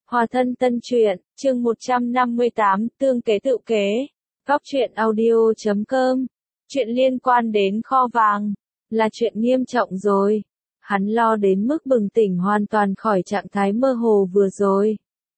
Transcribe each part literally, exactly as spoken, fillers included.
Hòa thân tân truyện, chương một trăm năm mươi tám, tương kế tự kế. Góc truyện audio chấm com. Chuyện liên quan đến kho vàng, là chuyện nghiêm trọng rồi. Hắn lo đến mức bừng tỉnh hoàn toàn khỏi trạng thái mơ hồ vừa rồi.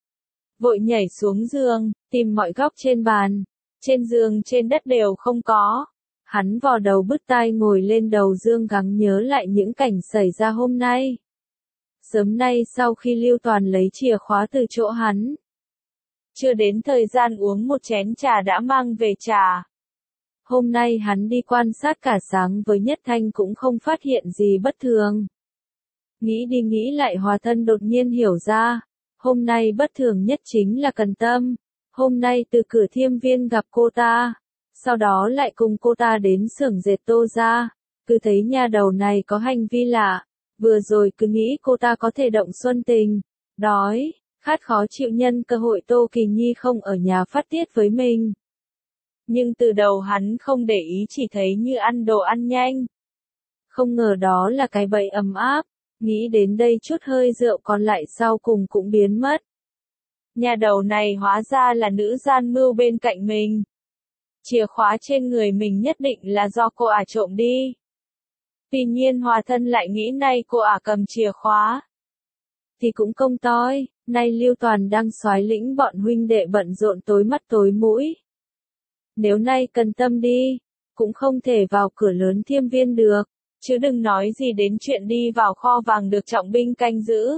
Vội nhảy xuống giường, tìm mọi góc trên bàn. Trên giường trên đất đều không có. Hắn vò đầu bứt tai ngồi lên đầu giường gắng nhớ lại những cảnh xảy ra hôm nay. Sớm nay sau khi Lưu Toàn lấy chìa khóa từ chỗ hắn, chưa đến thời gian uống một chén trà đã mang về trà. Hôm nay hắn đi quan sát cả sáng với Nhất Thanh cũng không phát hiện gì bất thường. Nghĩ đi nghĩ lại Hòa Thân đột nhiên hiểu ra, hôm nay bất thường nhất chính là Cần Tâm. Hôm nay từ cửa Thiêm Viên gặp cô ta, sau đó lại cùng cô ta đến xưởng dệt Tô gia, cứ thấy nha đầu này có hành vi lạ. Vừa rồi cứ nghĩ cô ta có thể động xuân tình, đói, khát khó chịu nhân cơ hội Tô Kỳ Nhi không ở nhà phát tiết với mình. Nhưng từ đầu hắn không để ý chỉ thấy như ăn đồ ăn nhanh. Không ngờ đó là cái bẫy ấm áp, nghĩ đến đây chút hơi rượu còn lại sau cùng cũng biến mất. Nhà đầu này hóa ra là nữ gian mưu bên cạnh mình. Chìa khóa trên người mình nhất định là do cô ả trộm đi. Tuy nhiên Hòa Thân lại nghĩ nay cô ả cầm chìa khóa thì cũng công toi, nay Lưu Toàn đang soái lĩnh bọn huynh đệ bận rộn tối mắt tối mũi. Nếu nay Cần Tâm đi, cũng không thể vào cửa lớn Thiêm Viên được, chứ đừng nói gì đến chuyện đi vào kho vàng được trọng binh canh giữ.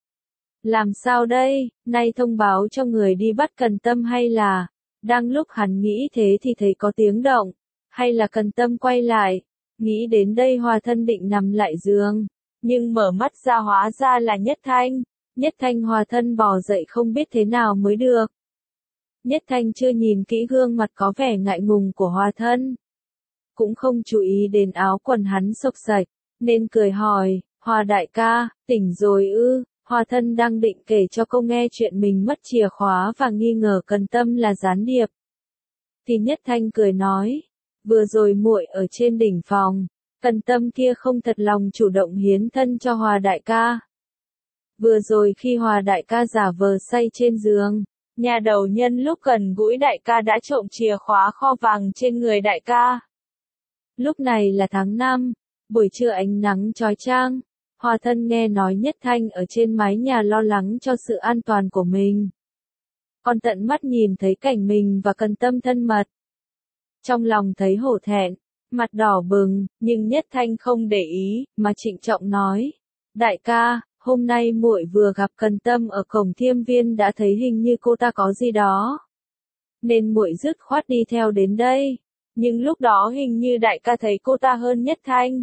Làm sao đây, nay thông báo cho người đi bắt Cần Tâm hay là, đang lúc hắn nghĩ thế thì thấy có tiếng động, hay là Cần Tâm quay lại. Nghĩ đến đây Hòa Thân định nằm lại giường, nhưng mở mắt ra hóa ra là Nhất Thanh. Nhất Thanh Hòa Thân bò dậy không biết thế nào mới được. Nhất Thanh chưa nhìn kỹ gương mặt có vẻ ngại ngùng của Hòa Thân, cũng không chú ý đến áo quần hắn xộc xạch, nên cười hỏi, Hòa đại ca, tỉnh rồi ư? Hòa Thân đang định kể cho cô nghe chuyện mình mất chìa khóa và nghi ngờ Cần Tâm là gián điệp. Thì Nhất Thanh cười nói, vừa rồi muội ở trên đỉnh phòng, Cần Tâm kia không thật lòng chủ động hiến thân cho Hòa đại ca. Vừa rồi khi Hòa đại ca giả vờ say trên giường, nhà đầu nhân lúc gần gũi đại ca đã trộm chìa khóa kho vàng trên người đại ca. Lúc này là tháng năm, buổi trưa ánh nắng chói chang, Hòa Thân nghe nói Nhất Thanh ở trên mái nhà lo lắng cho sự an toàn của mình. Còn tận mắt nhìn thấy cảnh mình và Cần Tâm thân mật. Trong lòng thấy hổ thẹn, mặt đỏ bừng, nhưng Nhất Thanh không để ý, mà trịnh trọng nói, đại ca, hôm nay muội vừa gặp Cần Tâm ở cổng Thiêm Viên đã thấy hình như cô ta có gì đó, nên muội dứt khoát đi theo đến đây, nhưng lúc đó hình như đại ca thấy cô ta hơn Nhất Thanh,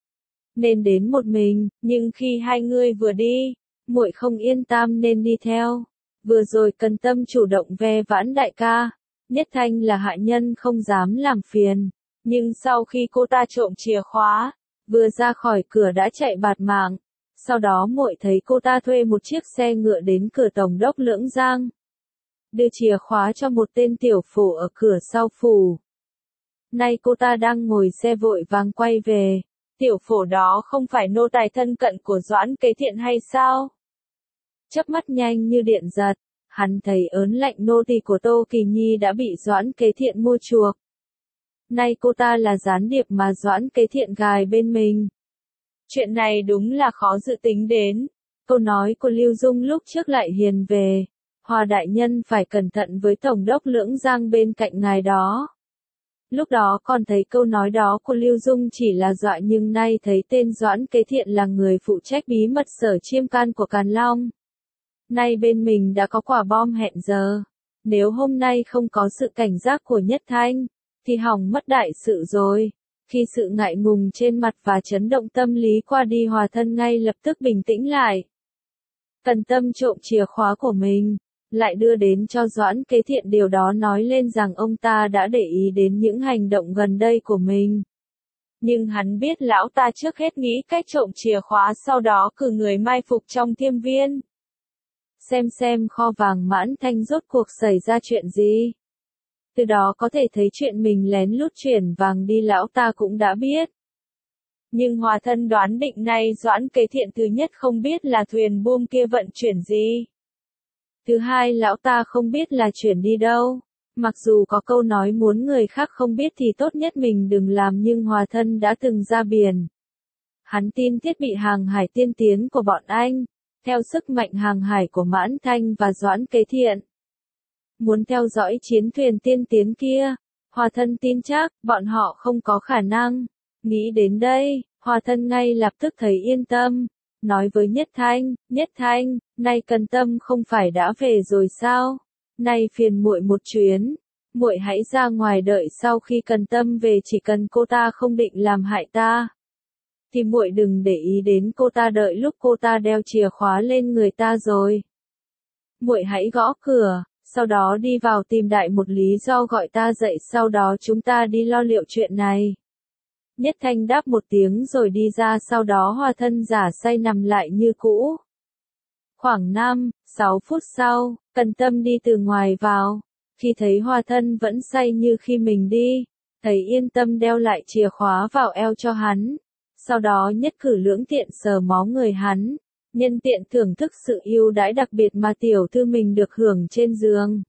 nên đến một mình, nhưng khi hai người vừa đi, muội không yên tâm nên đi theo. Vừa rồi Cần Tâm chủ động ve vãn đại ca. Nhất Thanh là hạ nhân không dám làm phiền, nhưng sau khi cô ta trộm chìa khóa, vừa ra khỏi cửa đã chạy bạt mạng. Sau đó muội thấy cô ta thuê một chiếc xe ngựa đến cửa tổng đốc Lưỡng Giang, đưa chìa khóa cho một tên tiểu phủ ở cửa sau phủ. Nay cô ta đang ngồi xe vội vàng quay về, tiểu phủ đó không phải nô tài thân cận của Doãn Kế Thiện hay sao? Chớp mắt nhanh như điện giật. Hắn thấy ớn lạnh nô tỳ của Tô Kỳ Nhi đã bị Doãn Kế Thiện mua chuộc. Nay cô ta là gián điệp mà Doãn Kế Thiện gài bên mình. Chuyện này đúng là khó dự tính đến. Câu nói của Lưu Dung lúc trước lại hiền về. Hòa đại nhân phải cẩn thận với Tổng đốc Lưỡng Giang bên cạnh ngài đó. Lúc đó còn thấy câu nói đó của Lưu Dung chỉ là dọa, nhưng nay thấy tên Doãn Kế Thiện là người phụ trách bí mật Sở Chiêm Can của Càn Long. Nay bên mình đã có quả bom hẹn giờ. Nếu hôm nay không có sự cảnh giác của Nhất Thanh, thì hỏng mất đại sự rồi. Khi sự ngại ngùng trên mặt và chấn động tâm lý qua đi, Hòa Thân ngay lập tức bình tĩnh lại. Cần Tâm trộm chìa khóa của mình, lại đưa đến cho Doãn Kế Thiện, điều đó nói lên rằng ông ta đã để ý đến những hành động gần đây của mình. Nhưng hắn biết lão ta trước hết nghĩ cách trộm chìa khóa, sau đó cử người mai phục trong Thiêm Viên. Xem xem kho vàng Mãn Thanh rốt cuộc xảy ra chuyện gì. Từ đó có thể thấy chuyện mình lén lút chuyển vàng đi lão ta cũng đã biết. Nhưng Hòa Thân đoán định nay Doãn Kế Thiện thứ nhất không biết là thuyền buôn kia vận chuyển gì. Thứ hai lão ta không biết là chuyển đi đâu. Mặc dù có câu nói muốn người khác không biết thì tốt nhất mình đừng làm nhưng Hòa Thân đã từng ra biển. Hắn tin thiết bị hàng hải tiên tiến của bọn anh, theo sức mạnh hàng hải của Mãn Thanh và Doãn Kế Thiện. Muốn theo dõi chiến thuyền tiên tiến kia, Hòa Thân tin chắc bọn họ không có khả năng. Nghĩ đến đây, Hòa Thân ngay lập tức thấy yên tâm, nói với Nhất Thanh, Nhất Thanh, nay Cần Tâm không phải đã về rồi sao? Nay phiền muội một chuyến, muội hãy ra ngoài đợi sau khi Cần Tâm về, chỉ cần cô ta không định làm hại ta, thì muội đừng để ý đến cô ta, đợi lúc cô ta đeo chìa khóa lên người ta rồi, muội hãy gõ cửa, sau đó đi vào tìm đại một lý do gọi ta dậy, sau đó chúng ta đi lo liệu chuyện này. Nhất Thanh đáp một tiếng rồi đi ra, sau đó Hòa Thân giả say nằm lại như cũ. Khoảng năm, sáu phút sau, Cần Tâm đi từ ngoài vào. Khi thấy Hòa Thân vẫn say như khi mình đi, thấy yên tâm đeo lại chìa khóa vào eo cho hắn. Sau đó nhất cử lưỡng tiện sờ mó người hắn, nhân tiện thưởng thức sự ưu đãi đặc biệt mà tiểu thư mình được hưởng trên giường.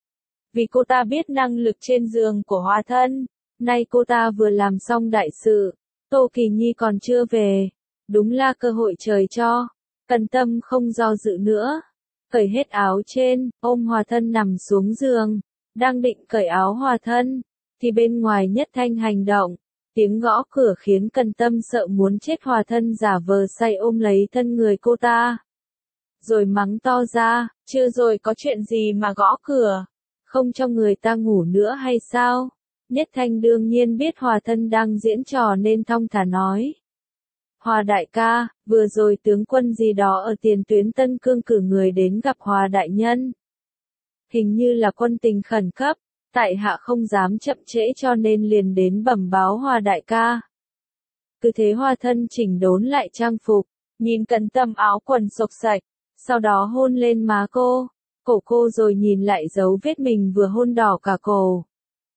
Vì cô ta biết năng lực trên giường của Hòa Thân, nay cô ta vừa làm xong đại sự, Tô Kỳ Nhi còn chưa về, đúng là cơ hội trời cho. Cần Tâm không do dự nữa, cởi hết áo trên, ôm Hòa Thân nằm xuống giường, đang định cởi áo Hòa Thân, thì bên ngoài Nhất Thanh hành động, tiếng gõ cửa khiến Cần Tâm sợ muốn chết. Hòa Thân giả vờ say ôm lấy thân người cô ta, rồi mắng to ra, chưa rồi có chuyện gì mà gõ cửa, không cho người ta ngủ nữa hay sao? Nhất Thanh đương nhiên biết Hòa Thân đang diễn trò nên thong thả nói. Hòa đại ca, vừa rồi tướng quân gì đó ở tiền tuyến Tân Cương cử người đến gặp Hòa đại nhân. Hình như là quân tình khẩn cấp, tại hạ không dám chậm trễ cho nên liền đến bẩm báo Hòa đại ca. Cứ thế Hòa Thân chỉnh đốn lại trang phục, nhìn Cần Tâm áo quần xộc sạch, sau đó hôn lên má cô, cổ cô, rồi nhìn lại dấu vết mình vừa hôn đỏ cả cổ.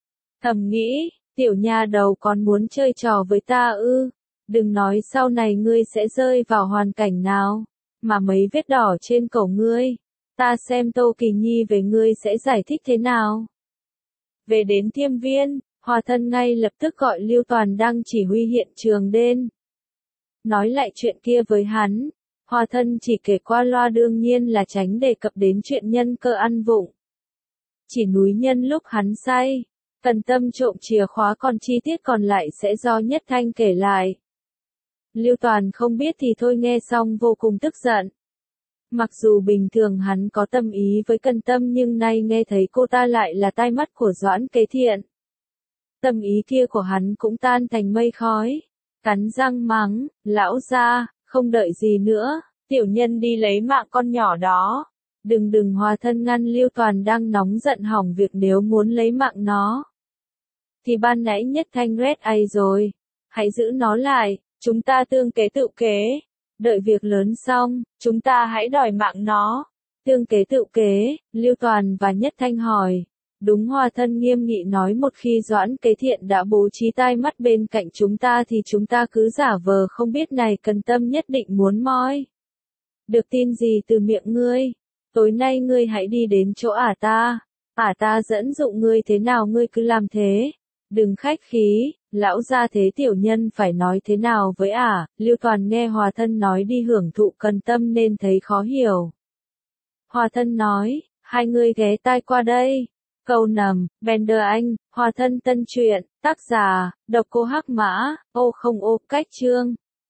Thầm nghĩ, tiểu nha đầu còn muốn chơi trò với ta ư? Đừng nói sau này ngươi sẽ rơi vào hoàn cảnh nào, mà mấy vết đỏ trên cổ ngươi, ta xem Tô Kỳ Nhi về ngươi sẽ giải thích thế nào. Về đến Thiêm Viên, Hòa Thân ngay lập tức gọi Lưu Toàn đang chỉ huy hiện trường đến. Nói lại chuyện kia với hắn, Hòa Thân chỉ kể qua loa, đương nhiên là tránh đề cập đến chuyện nhân cơ ăn vụng. Chỉ núi nhân lúc hắn say, Cần Tâm trộm chìa khóa, còn chi tiết còn lại sẽ do Nhất Thanh kể lại. Lưu Toàn không biết thì thôi, nghe xong vô cùng tức giận. Mặc dù bình thường hắn có tâm ý với Cần Tâm nhưng nay nghe thấy cô ta lại là tai mắt của Doãn Kế Thiện. Tâm ý kia của hắn cũng tan thành mây khói. Cắn răng mắng, lão gia, không đợi gì nữa, tiểu nhân đi lấy mạng con nhỏ đó. Đừng đừng Hòa Thân ngăn Lưu Toàn đang nóng giận hỏng việc, nếu muốn lấy mạng nó thì ban nãy Nhất Thanh red ai rồi. Hãy giữ nó lại, chúng ta tương kế tự kế. Đợi việc lớn xong, chúng ta hãy đòi mạng nó. Tương kế tự kế, Lưu Toàn và Nhất Thanh hỏi. Đúng, Hòa Thân nghiêm nghị nói, một khi Doãn Kế Thiện đã bố trí tai mắt bên cạnh chúng ta thì chúng ta cứ giả vờ không biết. Này Cần Tâm nhất định muốn moi được tin gì từ miệng ngươi. Tối nay ngươi hãy đi đến chỗ ả ta, ả ta dẫn dụ ngươi thế nào ngươi cứ làm thế. Đừng khách khí, lão gia, thế tiểu nhân phải nói thế nào với ả? Lưu Toàn nghe Hòa Thân nói đi hưởng thụ Cần Tâm nên thấy khó hiểu. Hòa Thân nói, hai người ghé tai qua đây. Câu nầm, Bender Anh, Hòa Thân tân truyện, tác giả, độc cô Hắc Mã, ô không ô, cách chương.